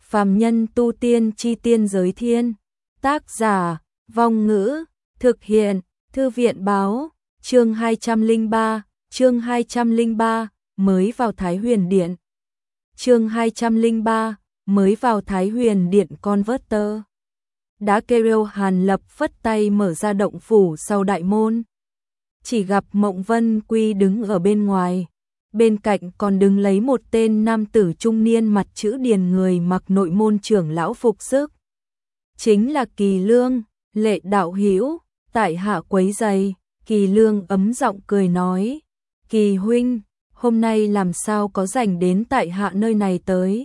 Phàm nhân tu tiên chi tiên giới thiên. Tác giả, Vong Ngữ, thực hiện, Thư viện báo, chương 203, mới vào Thái Huyền Điện. Chương 203, mới vào Thái Huyền Điện Converter. Đã kêu Hàn Lập phất tay mở ra động phủ sau đại môn. Chỉ gặp Mộng Vân Quy đứng ở bên ngoài. Bên cạnh còn đứng lấy một tên nam tử trung niên mặt chữ điền người mặc nội môn trưởng lão phục sức. Chính là Kỳ Lương, Lệ đạo hữu, tại hạ quấy rầy. Kỳ Lương ấm giọng cười nói, Kỳ huynh, hôm nay làm sao có rảnh đến tại hạ nơi này tới.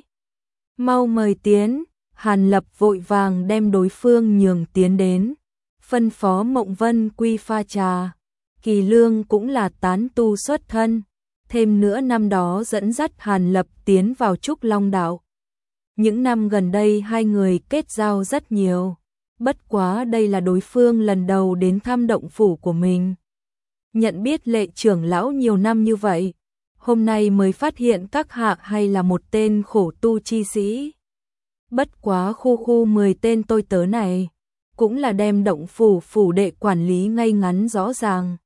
Mau mời tiến. Hàn Lập vội vàng đem đối phương nhường tiến đến, phân phó Mộng Vân Quy pha trà. Kỳ Lương cũng là tán tu xuất thân, thêm nữa năm đó dẫn dắt Hàn Lập tiến vào Trúc Long đạo. Những năm gần đây hai người kết giao rất nhiều, bất quá đây là đối phương lần đầu đến thăm động phủ của mình. Nhận biết Lệ trưởng lão nhiều năm như vậy, hôm nay mới phát hiện các hạ hay là một tên khổ tu chi sĩ. Bất quá khu 10 tên tôi tớ này, cũng là đem động phủ đệ quản lý ngay ngắn rõ ràng.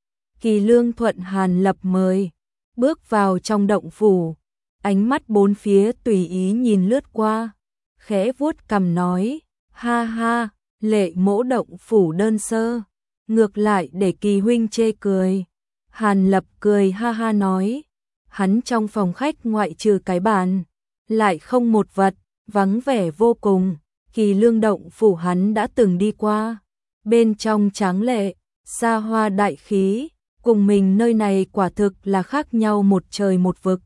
Kỳ Lương thuận Hàn Lập mời, bước vào trong động phủ, ánh mắt bốn phía tùy ý nhìn lướt qua, khẽ vuốt cằm nói, ha ha, Lệ mỗ động phủ đơn sơ, ngược lại để Kỳ huynh chê cười. Hàn Lập cười ha ha nói, hắn trong phòng khách ngoại trừ cái bàn, lại không một vật, vắng vẻ vô cùng. Kỳ Lương động phủ hắn đã từng đi qua, bên trong tráng lệ, xa hoa đại khí, cùng mình nơi này quả thực là khác nhau một trời một vực.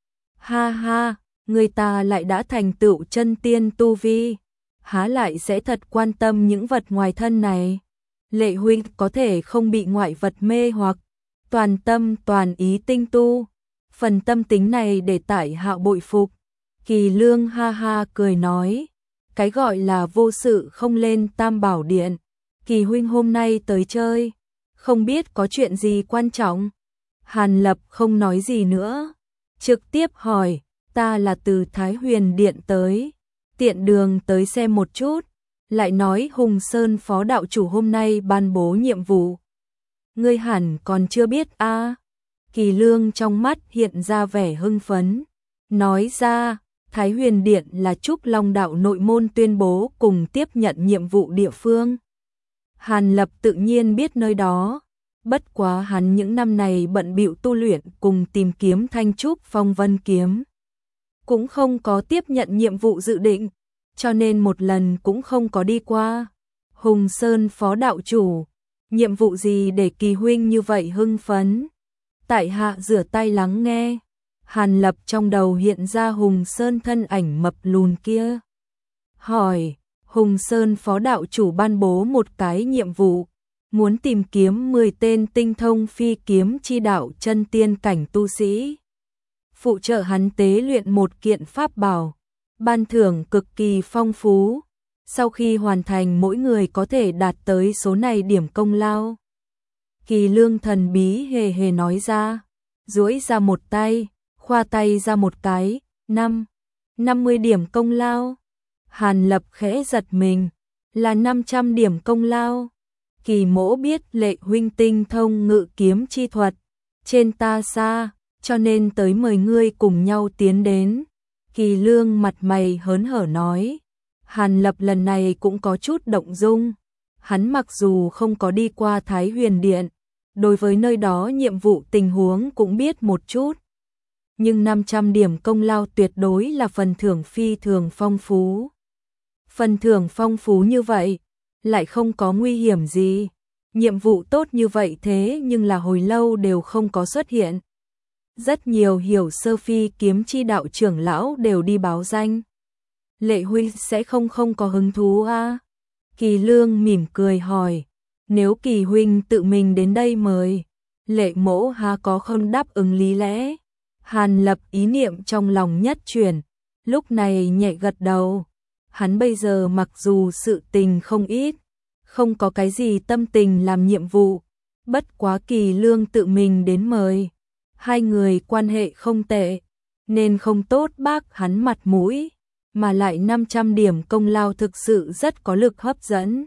Ha ha, người ta lại đã thành tựu chân tiên tu vi, há lại sẽ thật quan tâm những vật ngoài thân này. Lệ huynh có thể không bị ngoại vật mê hoặc, toàn tâm toàn ý tinh tu, phần tâm tính này để tại hạ bội phục. Kỳ Lương ha ha cười nói, cái gọi là vô sự không lên Tam Bảo Điện. Kỳ huynh hôm nay tới chơi, không biết có chuyện gì quan trọng. Hàn Lập không nói gì nữa, trực tiếp hỏi, ta là từ Thái Huyền Điện tới, tiện đường tới xem một chút, lại nói Hùng Sơn phó đạo chủ hôm nay ban bố nhiệm vụ. Ngươi hẳn còn chưa biết a? Kỳ Lương trong mắt hiện ra vẻ hưng phấn, nói ra, Thái Huyền Điện là Trúc Long đạo nội môn tuyên bố cùng tiếp nhận nhiệm vụ địa phương. Hàn Lập tự nhiên biết nơi đó, bất quá hắn những năm này bận bịu tu luyện cùng tìm kiếm Thanh Trúc Phong Vân kiếm, cũng không có tiếp nhận nhiệm vụ dự định, cho nên một lần cũng không có đi qua. Hùng Sơn phó đạo chủ, nhiệm vụ gì để Kỳ huynh như vậy hưng phấn? Tại hạ rửa tay lắng nghe. Hàn Lập trong đầu hiện ra Hùng Sơn thân ảnh mập lùn kia. Hỏi, Hùng Sơn phó đạo chủ ban bố một cái nhiệm vụ, muốn tìm kiếm 10 tên tinh thông phi kiếm chi đạo chân tiên cảnh tu sĩ, phụ trợ hắn tế luyện một kiện pháp bảo, ban thưởng cực kỳ phong phú. Sau khi hoàn thành mỗi người có thể đạt tới số này điểm công lao. Kỳ Lương thần bí hề hề nói ra, duỗi ra một tay, khoa tay ra một cái, 50 điểm công lao. Hàn Lập khẽ giật mình, là 500 điểm công lao. Kỳ mỗ biết Lệ huynh tinh thông ngự kiếm chi thuật, trên ta xa, cho nên tới mời ngươi cùng nhau tiến đến. Kỳ Lương mặt mày hớn hở nói. Hàn Lập lần này cũng có chút động dung, hắn mặc dù không có đi qua Thái Huyền Điện, đối với nơi đó nhiệm vụ tình huống cũng biết một chút. Nhưng 500 điểm công lao tuyệt đối là phần thưởng phi thường phong phú. Phần thưởng phong phú như vậy, lại không có nguy hiểm gì. Nhiệm vụ tốt như vậy thế nhưng là hồi lâu đều không có xuất hiện. Rất nhiều hiểu sơ phi kiếm chi đạo trưởng lão đều đi báo danh. Lệ huynh sẽ không có hứng thú à? Kỳ Lương mỉm cười hỏi, nếu Kỳ huynh tự mình đến đây mời, Lệ mỗ há có không đáp ứng lý lẽ. Hàn Lập ý niệm trong lòng nhất chuyển, lúc này nhẹ gật đầu. Hắn bây giờ mặc dù sự tình không ít, không có cái gì tâm tình làm nhiệm vụ, bất quá Kỳ Lương tự mình đến mời, hai người quan hệ không tệ, nên không tốt bác hắn mặt mũi. mà lại 500 điểm công lao thực sự rất có lực hấp dẫn.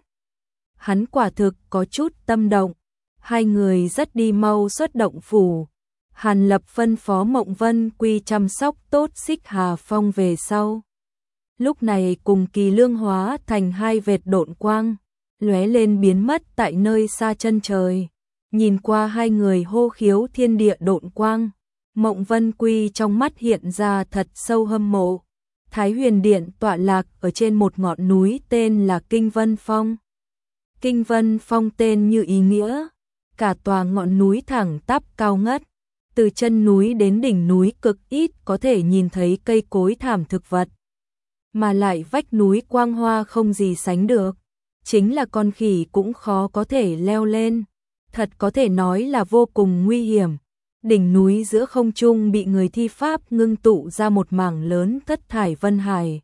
Hắn quả thực có chút tâm động, hai người rất đi mau xuất động phủ. Hàn Lập phân phó Mộng Vân Quy chăm sóc tốt Xích Hà Phong về sau. Lúc này cùng Kỳ Lương hóa thành hai vệt độn quang, lóe lên biến mất tại nơi xa chân trời. Nhìn qua hai người hô khiếu thiên địa độn quang, Mộng Vân Quy trong mắt hiện ra thật sâu hâm mộ. Thái Huyền Điện tọa lạc ở trên một ngọn núi tên là Kinh Vân Phong. Kinh Vân Phong tên như ý nghĩa, cả tòa ngọn núi thẳng tắp cao ngất. Từ chân núi đến đỉnh núi cực ít có thể nhìn thấy cây cối thảm thực vật. Mà lại vách núi quang hoa không gì sánh được. Chính là con khỉ cũng khó có thể leo lên. Thật có thể nói là vô cùng nguy hiểm. Đỉnh núi giữa không trung bị người thi pháp ngưng tụ ra một mảng lớn thất thải vân hải.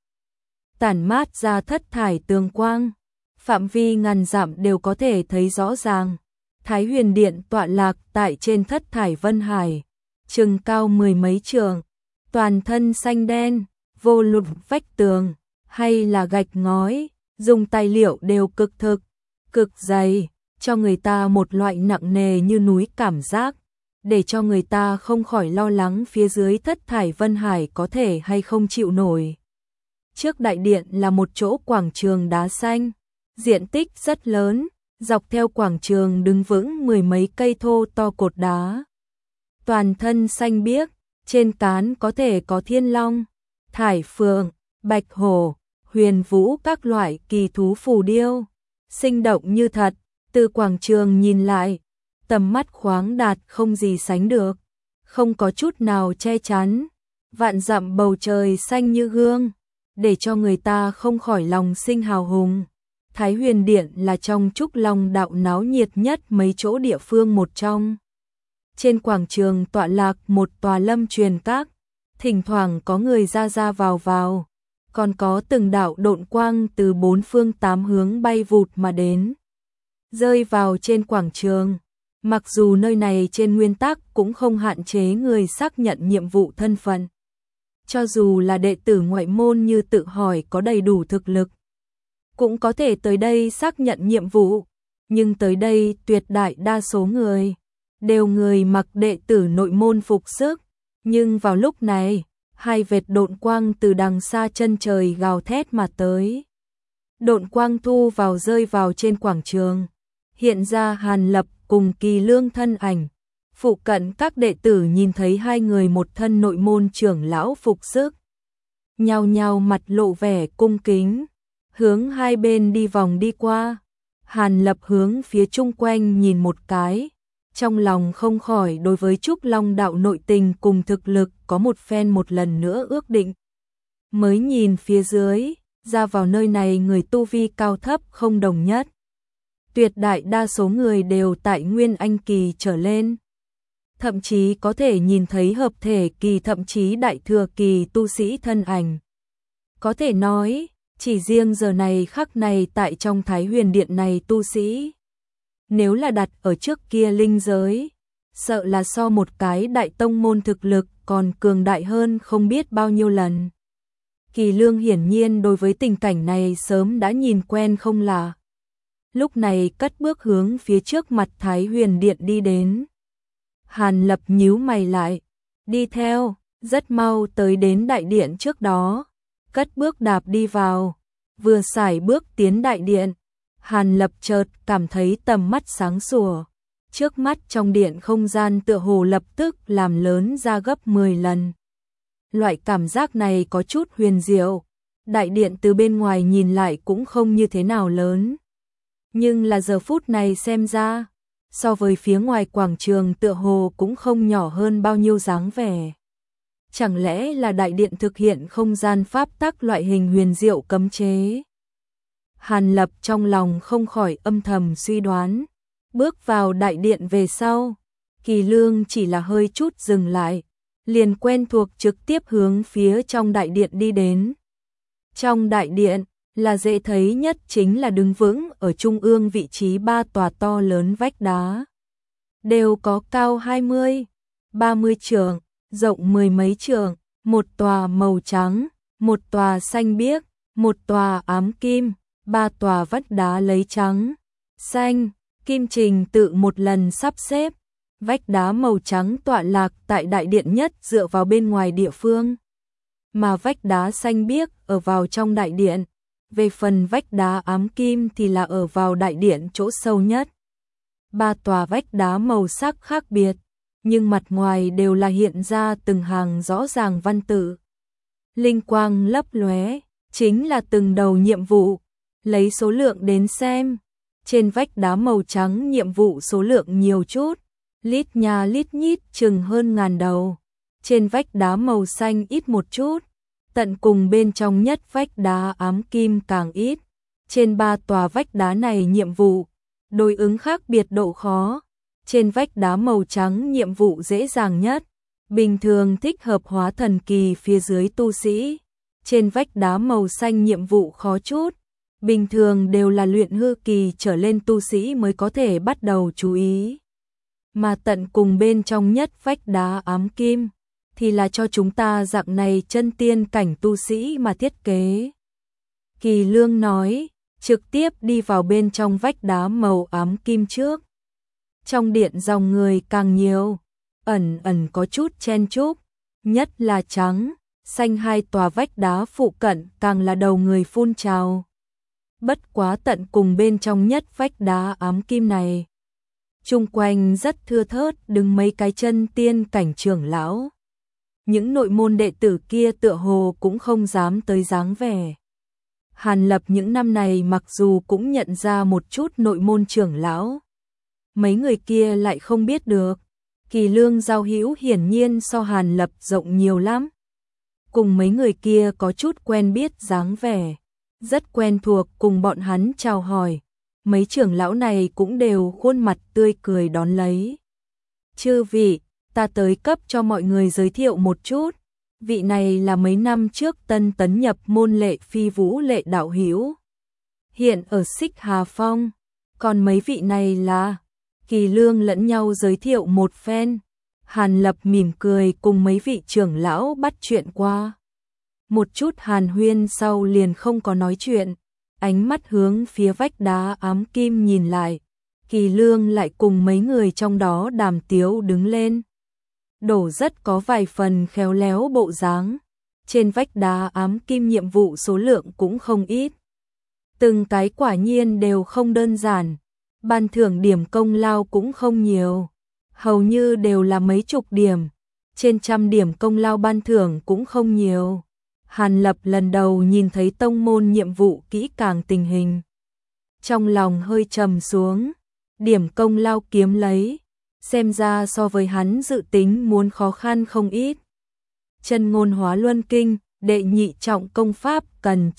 Tản mát ra thất thải tường quang. Phạm vi ngàn dặm đều có thể thấy rõ ràng. Thái Huyền Điện tọa lạc tại trên thất thải vân hải, chừng cao mười mấy trượng, toàn thân xanh đen, vô luận vách tường hay là gạch ngói, dùng tài liệu đều cực thực, cực dày, cho người ta một loại nặng nề như núi cảm giác, để cho người ta không khỏi lo lắng phía dưới thất thải vân hải có thể hay không chịu nổi. Trước đại điện là một chỗ quảng trường đá xanh, diện tích rất lớn. Dọc theo quảng trường đứng vững mười mấy cây thô to cột đá. Toàn thân xanh biếc, trên cán có thể có thiên long, thải phượng, bạch hổ, huyền vũ các loại kỳ thú phù điêu. Sinh động như thật, từ quảng trường nhìn lại, tầm mắt khoáng đạt không gì sánh được. Không có chút nào che chắn, vạn dặm bầu trời xanh như gương, để cho người ta không khỏi lòng sinh hào hùng. Thái Huyền Điện là trong Trúc Long đạo náo nhiệt nhất mấy chỗ địa phương một trong. Trên quảng trường tọa lạc một tòa lâm truyền các, thỉnh thoảng có người ra vào, còn có từng đạo độn quang từ bốn phương tám hướng bay vụt mà đến, rơi vào trên quảng trường. Mặc dù nơi này trên nguyên tắc cũng không hạn chế người xác nhận nhiệm vụ thân phận. Cho dù là đệ tử ngoại môn như tự hỏi có đầy đủ thực lực, cũng có thể tới đây xác nhận nhiệm vụ, nhưng tới đây tuyệt đại đa số người đều người mặc đệ tử nội môn phục sức, nhưng vào lúc này, hai vệt độn quang từ đằng xa chân trời gào thét mà tới. Độn quang thu vào rơi vào trên quảng trường, hiện ra Hàn Lập cùng Kỳ Lương thân ảnh. Phụ cận các đệ tử nhìn thấy hai người một thân nội môn trưởng lão phục sức, nhao nhao mặt lộ vẻ cung kính. Hướng hai bên đi vòng đi qua, Hàn Lập hướng phía chung quanh nhìn một cái, trong lòng không khỏi đối với Trúc Long đạo nội tình cùng thực lực có một phen một lần nữa ước định. Mới nhìn phía dưới, ra vào nơi này người tu vi cao thấp không đồng nhất. Tuyệt đại đa số người đều tại Nguyên Anh kỳ trở lên. Thậm chí có thể nhìn thấy hợp thể kỳ thậm chí đại thừa kỳ tu sĩ thân ảnh. Có thể nói, chỉ riêng giờ này khắc này tại trong Thái Huyền Điện này tu sĩ, nếu là đặt ở trước kia linh giới, sợ là so một cái đại tông môn thực lực còn cường đại hơn không biết bao nhiêu lần. Kỳ Lương hiển nhiên đối với tình cảnh này sớm đã nhìn quen không lạ. Lúc này cất bước hướng phía trước mặt Thái Huyền Điện đi đến. Hàn Lập nhíu mày lại, đi theo, rất mau tới đến đại điện trước đó. Cất bước đạp đi vào, vừa sải bước tiến đại điện, Hàn Lập chợt cảm thấy tầm mắt sáng sủa, trước mắt trong điện không gian tựa hồ lập tức làm lớn ra gấp 10 lần. Loại cảm giác này có chút huyền diệu, đại điện từ bên ngoài nhìn lại cũng không như thế nào lớn, nhưng là giờ phút này xem ra, so với phía ngoài quảng trường tựa hồ cũng không nhỏ hơn bao nhiêu dáng vẻ. Chẳng lẽ là đại điện thực hiện không gian pháp tắc loại hình huyền diệu cấm chế? Hàn Lập trong lòng không khỏi âm thầm suy đoán. Bước vào đại điện về sau, Kỳ Lương chỉ là hơi chút dừng lại, liền quen thuộc trực tiếp hướng phía trong đại điện đi đến. Trong đại điện, là dễ thấy nhất chính là đứng vững ở trung ương vị trí ba tòa to lớn vách đá. Đều có cao 20, 30 trượng, rộng mười mấy trượng, một tòa màu trắng, một tòa xanh biếc, một tòa ám kim, ba tòa vách đá lấy trắng, xanh, kim trình tự một lần sắp xếp. Vách đá màu trắng tọa lạc tại đại điện nhất dựa vào bên ngoài địa phương, mà vách đá xanh biếc ở vào trong đại điện. Về phần vách đá ám kim thì là ở vào đại điện chỗ sâu nhất. Ba tòa vách đá màu sắc khác biệt, nhưng mặt ngoài đều là hiện ra từng hàng rõ ràng văn tự. Linh quang lấp lóe, chính là từng đầu nhiệm vụ. Lấy số lượng đến xem, trên vách đá màu trắng nhiệm vụ số lượng nhiều chút, lít nha lít nhít chừng hơn 1000 đầu. Trên vách đá màu xanh ít một chút, tận cùng bên trong nhất vách đá ám kim càng ít. Trên ba tòa vách đá này nhiệm vụ đối ứng khác biệt độ khó. Trên vách đá màu trắng nhiệm vụ dễ dàng nhất, bình thường thích hợp hóa thần kỳ phía dưới tu sĩ. Trên vách đá màu xanh nhiệm vụ khó chút, bình thường đều là luyện hư kỳ trở lên tu sĩ mới có thể bắt đầu chú ý. Mà tận cùng bên trong nhất vách đá ám kim thì là cho chúng ta dạng này chân tiên cảnh tu sĩ mà thiết kế. Kỳ Lương nói, trực tiếp đi vào bên trong vách đá màu ám kim trước. Trong điện dòng người càng nhiều, ẩn ẩn có chút chen chúc, nhất là trắng, xanh hai tòa vách đá phụ cận càng là đầu người phun trào. Bất quá tận cùng bên trong nhất vách đá ám kim này, chung quanh rất thưa thớt đứng mấy cái chân tiên cảnh trưởng lão. Những nội môn đệ tử kia tựa hồ cũng không dám tới dáng vẻ. Hàn Lập những năm này mặc dù cũng nhận ra một chút nội môn trưởng lão, mấy người kia lại không biết được. Kỳ Lương giao hữu hiển nhiên so Hàn Lập rộng nhiều lắm. Cùng mấy người kia có chút quen biết dáng vẻ, rất quen thuộc cùng bọn hắn chào hỏi. Mấy trưởng lão này cũng đều khuôn mặt tươi cười đón lấy. Chư vị, ta tới cấp cho mọi người giới thiệu một chút. Vị này là mấy năm trước tân tấn nhập môn Lệ Phi Vũ Lệ đạo hữu, hiện ở Xích Hà Phong. Còn mấy vị này là... Kỳ Lương lẫn nhau giới thiệu một phen. Hàn Lập mỉm cười cùng mấy vị trưởng lão bắt chuyện qua. Một chút hàn huyên sau liền không có nói chuyện, ánh mắt hướng phía vách đá ám kim nhìn lại. Kỳ Lương lại cùng mấy người trong đó đàm tiếu đứng lên, đổ rất có vài phần khéo léo bộ dáng. Trên vách đá ám kim nhiệm vụ số lượng cũng không ít, từng cái quả nhiên đều không đơn giản. Ban thưởng điểm công lao cũng không nhiều, hầu như đều là mấy chục điểm, trên 100 điểm công lao ban thưởng cũng không nhiều. Hàn Lập lần đầu nhìn thấy tông môn nhiệm vụ kỹ càng tình hình, trong lòng hơi trầm xuống. Điểm công lao kiếm lấy, xem ra so với hắn dự tính muốn khó khăn không ít. Chân ngôn hóa luân kinh, đệ nhị trọng công pháp cần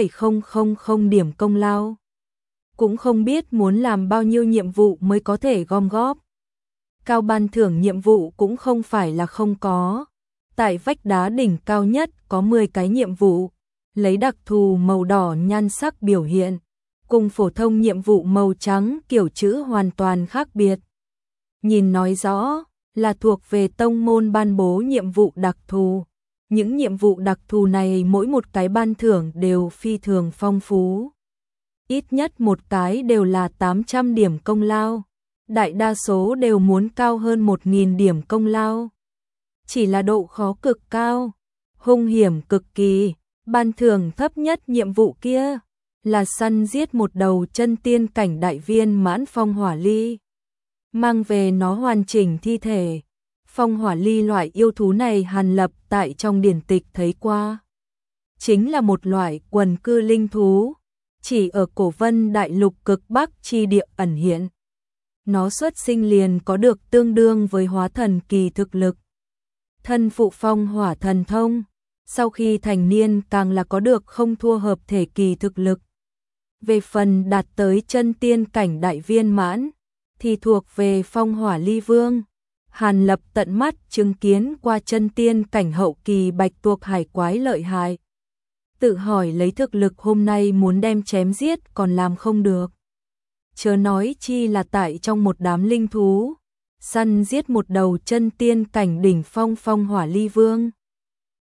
9,000 điểm công lao. Cũng không biết muốn làm bao nhiêu nhiệm vụ mới có thể gom góp. Cao ban thưởng nhiệm vụ cũng không phải là không có. Tại vách đá đỉnh cao nhất có 10 cái nhiệm vụ, lấy đặc thù màu đỏ nhan sắc biểu hiện, cùng phổ thông nhiệm vụ màu trắng kiểu chữ hoàn toàn khác biệt. Nhìn nói rõ là thuộc về tông môn ban bố nhiệm vụ đặc thù. Những nhiệm vụ đặc thù này mỗi một cái ban thưởng đều phi thường phong phú. Ít nhất một cái đều là 800 điểm công lao, đại đa số đều muốn cao hơn 1000 điểm công lao. Chỉ là độ khó cực cao, hung hiểm cực kỳ. Ban thưởng thấp nhất nhiệm vụ kia là săn giết một đầu chân tiên cảnh đại viên mãn phong hỏa ly, mang về nó hoàn chỉnh thi thể. Phong hỏa ly loại yêu thú này Hàn Lập tại trong điển tịch thấy qua, chính là một loại quần cư linh thú, chỉ ở Cổ Vân Đại Lục cực Bắc chi địa ẩn hiện. Nó xuất sinh liền có được tương đương với hóa thần kỳ thực lực. Thân phụ phong hỏa thần thông, sau khi thành niên càng là có được không thua hợp thể kỳ thực lực. Về phần đạt tới chân tiên cảnh đại viên mãn, thì thuộc về phong hỏa ly vương. Hàn Lập tận mắt chứng kiến qua chân tiên cảnh hậu kỳ bạch tuộc hải quái lợi hại. Tự hỏi lấy thực lực hôm nay muốn đem chém giết còn làm không được. Chớ nói chi là tại trong một đám linh thú, săn giết một đầu chân tiên cảnh đỉnh phong phong hỏa ly vương.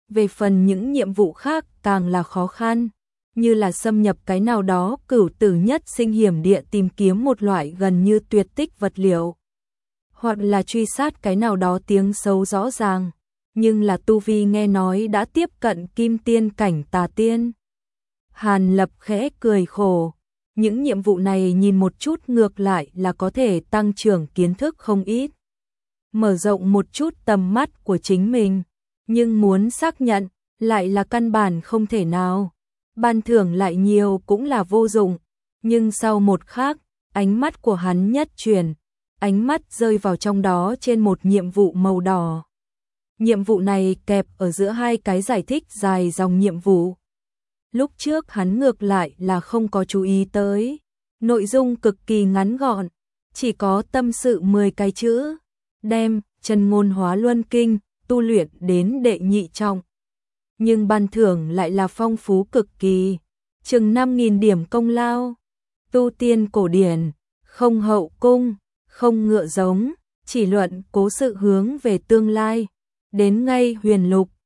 Về phần những nhiệm vụ khác càng là khó khăn, như là xâm nhập cái nào đó cửu tử nhất sinh hiểm địa tìm kiếm một loại gần như tuyệt tích vật liệu, hoặc là truy sát cái nào đó tiếng xấu rõ ràng, nhưng là tu vi nghe nói đã tiếp cận kim tiên cảnh tà tiên. Hàn Lập khẽ cười khổ, những nhiệm vụ này nhìn một chút ngược lại là có thể tăng trưởng kiến thức không ít, mở rộng một chút tầm mắt của chính mình, nhưng muốn xác nhận lại là căn bản không thể nào. Ban thưởng lại nhiều cũng là vô dụng, nhưng sau một khắc, ánh mắt của hắn nhất chuyển, ánh mắt rơi vào trong đó trên một nhiệm vụ màu đỏ. Nhiệm vụ này kẹp ở giữa hai cái giải thích dài dòng nhiệm vụ. Lúc trước hắn ngược lại là không có chú ý tới. Nội dung cực kỳ ngắn gọn, chỉ có tâm sự 10 cái chữ, đem chân ngôn hóa luân kinh tu luyện đến đệ nhị trọng. Nhưng ban thưởng lại là phong phú cực kỳ, chừng 5.000 điểm công lao. Tu tiên cổ điển, không hậu cung, không ngựa giống, chỉ luận cố sự hướng về tương lai. Đến ngay huyền lục,